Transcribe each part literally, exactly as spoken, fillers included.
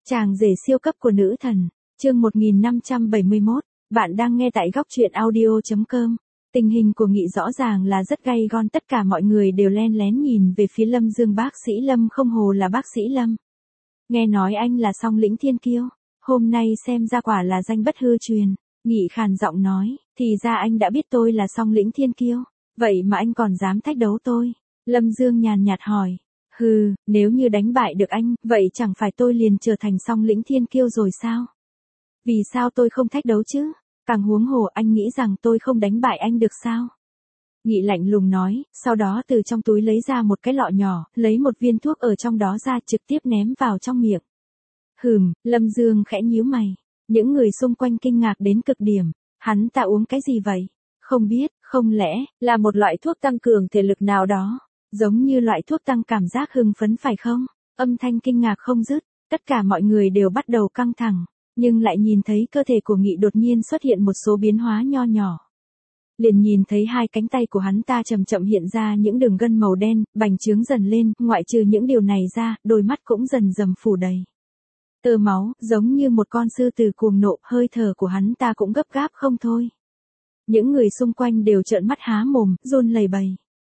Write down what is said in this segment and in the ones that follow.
Chàng rể siêu cấp của nữ thần, chương một nghìn năm trăm bảy mươi mốt, bạn đang nghe tại góc truyện audio chấm com. Tình hình của Nghị rõ ràng là rất gay gon, tất cả mọi người đều len lén nhìn về phía Lâm Dương. Bác sĩ Lâm không hồ là bác sĩ Lâm. Nghe nói anh là song lĩnh thiên kiêu, hôm nay xem ra quả là danh bất hư truyền. Nghị khàn giọng nói, thì ra anh đã biết tôi là song lĩnh thiên kiêu, vậy mà anh còn dám thách đấu tôi. Lâm Dương nhàn nhạt hỏi. Hừ, nếu như đánh bại được anh, vậy chẳng phải tôi liền trở thành song lĩnh thiên kiêu rồi sao? Vì sao tôi không thách đấu chứ? Càng huống hồ, anh nghĩ rằng tôi không đánh bại anh được sao? Nghị lạnh lùng nói, sau đó từ trong túi lấy ra một cái lọ nhỏ, lấy một viên thuốc ở trong đó ra, trực tiếp ném vào trong miệng. Hừm, Lâm Dương khẽ nhíu mày. Những người xung quanh kinh ngạc đến cực điểm. Hắn ta uống cái gì vậy? Không biết, không lẽ là một loại thuốc tăng cường thể lực nào đó? Giống như loại thuốc tăng cảm giác hưng phấn phải không? Âm thanh kinh ngạc không dứt, tất cả mọi người đều bắt đầu căng thẳng, nhưng lại nhìn thấy cơ thể của Nghị đột nhiên xuất hiện một số biến hóa nho nhỏ. Liền nhìn thấy hai cánh tay của hắn ta chậm chậm hiện ra những đường gân màu đen, bành trướng dần lên, ngoại trừ những điều này ra, đôi mắt cũng dần dần phủ đầy tơ máu, giống như một con sư tử cuồng nộ, hơi thở của hắn ta cũng gấp gáp không thôi. Những người xung quanh đều trợn mắt há mồm, run lẩy bẩy.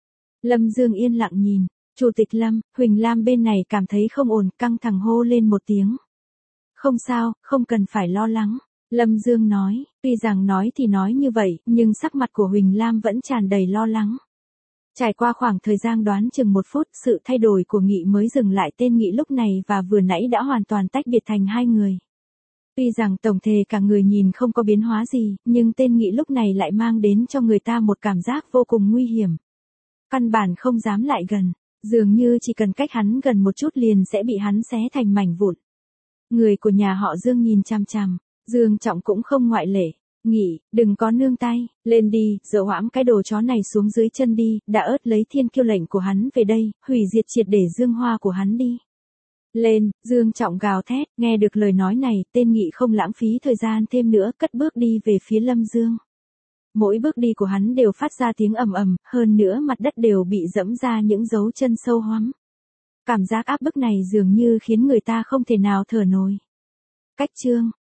Lâm Dương yên lặng nhìn, Chủ tịch Lâm, Huỳnh Lam bên này cảm thấy không ổn, căng thẳng hô lên một tiếng. Không sao, không cần phải lo lắng, Lâm Dương nói, tuy rằng nói thì nói như vậy, nhưng sắc mặt của Huỳnh Lam vẫn tràn đầy lo lắng. Trải qua khoảng thời gian đoán chừng một phút, sự thay đổi của Nghị mới dừng lại. Tên Nghị lúc này và vừa nãy đã hoàn toàn tách biệt thành hai người. Tuy rằng tổng thể cả người nhìn không có biến hóa gì, nhưng tên Nghị lúc này lại mang đến cho người ta một cảm giác vô cùng nguy hiểm. Căn bản không dám lại gần, dường như chỉ cần cách hắn gần một chút liền sẽ bị hắn xé thành mảnh vụn. Người của nhà họ Dương nhìn chằm chằm, Dương Trọng cũng không ngoại lệ. Nghị, đừng có nương tay, lên đi, dỡ hãm cái đồ chó này xuống dưới chân đi, đã ớt lấy thiên kiêu lệnh của hắn về đây, hủy diệt triệt để Dương Hoa của hắn đi. Lên, Dương Trọng gào thét, nghe được lời nói này, tên Nghị không lãng phí thời gian thêm nữa, cất bước đi về phía Lâm Dương. Mỗi bước đi của hắn đều phát ra tiếng ầm ầm, hơn nữa mặt đất đều bị dẫm ra những dấu chân sâu hoắm. Cảm giác áp bức này dường như khiến người ta không thể nào thở nổi. Cách chương,